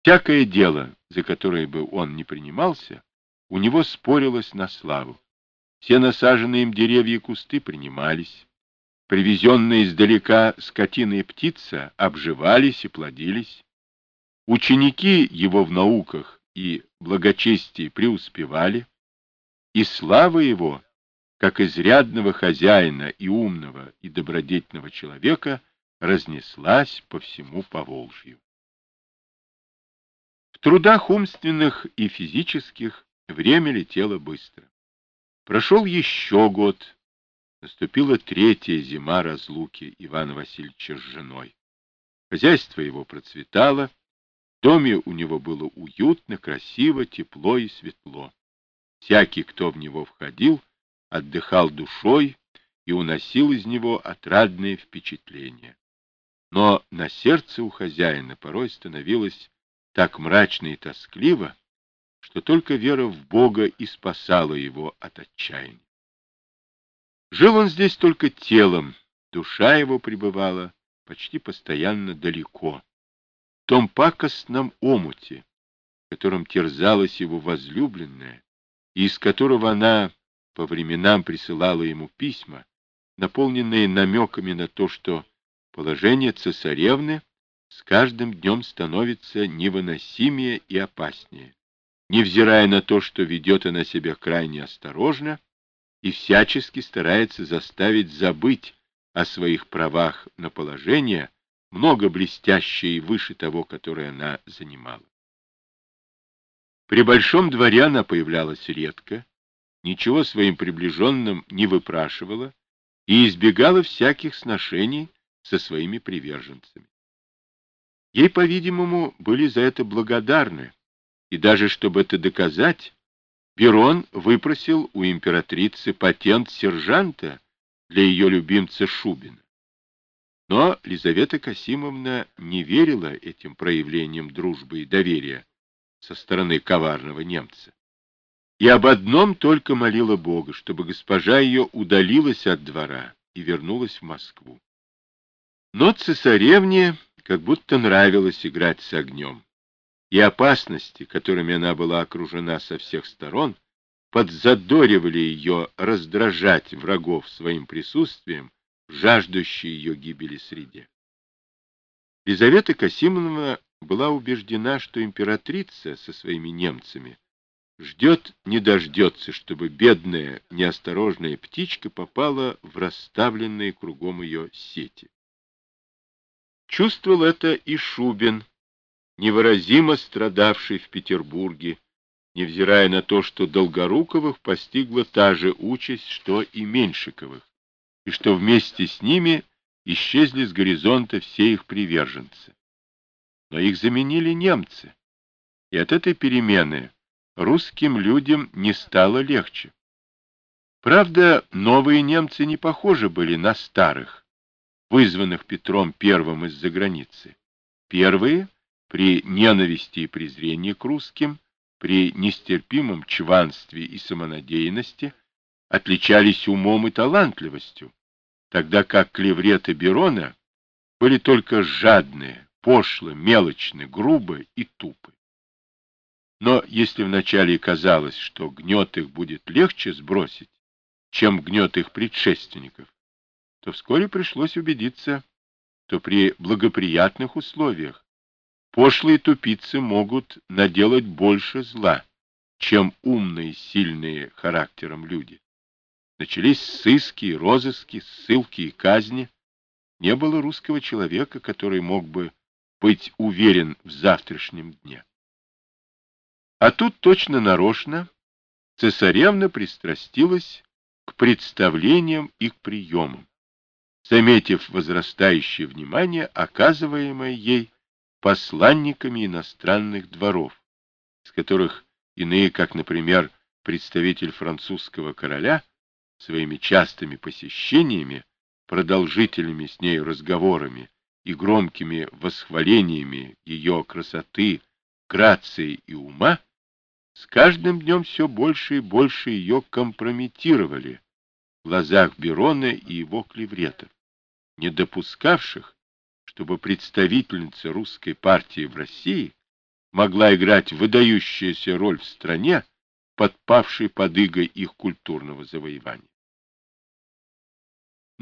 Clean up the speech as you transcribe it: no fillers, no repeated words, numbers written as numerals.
Всякое дело, за которое бы он ни принимался, у него спорилось на славу. Все насаженные им деревья и кусты принимались. Привезенные издалека скотина и птица обживались и плодились. Ученики его в науках и благочестии преуспевали, и слава его, как изрядного хозяина и умного и добродетельного человека, разнеслась по всему Поволжью. В трудах умственных и физических время летело быстро. Прошел еще год, наступила третья зима разлуки Ивана Васильевича с женой. Хозяйство его процветало, в доме у него было уютно, красиво, тепло и светло. Всякий, кто в него входил, отдыхал душой и уносил из него отрадные впечатления. Но на сердце у хозяина порой становилось так мрачно и тоскливо, что только вера в Бога и спасала его от отчаяния. Жил он здесь только телом, душа его пребывала почти постоянно далеко, в том пакостном омуте, которым терзалась его возлюбленная, и из которого она по временам присылала ему письма, наполненные намеками на то, что положение цесаревны с каждым днем становится невыносимее и опаснее, невзирая на то, что ведет она себя крайне осторожно и всячески старается заставить забыть о своих правах на положение, много блестящее и выше того, которое она занимала. При большом дворе она появлялась редко, ничего своим приближенным не выпрашивала и избегала всяких сношений со своими приверженцами. Ей, по-видимому, были за это благодарны, и даже чтобы это доказать, Берон выпросил у императрицы патент сержанта для ее любимца Шубина. Но Лизавета Касимовна не верила этим проявлениям дружбы и доверия со стороны коварного немца. И об одном только молила Бога, чтобы госпожа ее удалилась от двора и вернулась в Москву. Но цесаревне как будто нравилось играть с огнем, и опасности, которыми она была окружена со всех сторон, подзадоривали ее раздражать врагов своим присутствием в жаждущей ее гибели среде. Лизавета Касимовна была убеждена, что императрица со своими немцами ждет не дождется, чтобы бедная неосторожная птичка попала в расставленные кругом ее сети. Чувствовал это и Шубин, невыразимо страдавший в Петербурге, невзирая на то, что Долгоруковых постигла та же участь, что и Меньшиковых, и что вместе с ними исчезли с горизонта все их приверженцы. Но их заменили немцы, и от этой перемены русским людям не стало легче. Правда, новые немцы не похожи были на старых, вызванных Петром I из-за границы. Первые, при ненависти и презрении к русским, при нестерпимом чванстве и самонадеянности, отличались умом и талантливостью, тогда как клевреты Берона были только жадные, пошлы, мелочны, грубы и тупы. Но если вначале казалось, что гнет их будет легче сбросить, чем гнет их предшественников, то вскоре пришлось убедиться, что при благоприятных условиях пошлые тупицы могут наделать больше зла, чем умные, сильные характером люди. Начались сыски, розыски, ссылки и казни. Не было русского человека, который мог бы быть уверен в завтрашнем дне. А тут точно нарочно цесаревна пристрастилась к представлениям и к приемам, заметив возрастающее внимание, оказываемое ей посланниками иностранных дворов, из которых иные, как, например, представитель французского короля, своими частыми посещениями, продолжительными с нею разговорами и громкими восхвалениями ее красоты, грации и ума, с каждым днем все больше и больше ее компрометировали в глазах Берона и его клевретов, не допускавших, чтобы представительница русской партии в России могла играть выдающуюся роль в стране, подпавшей под иго их культурного завоевания.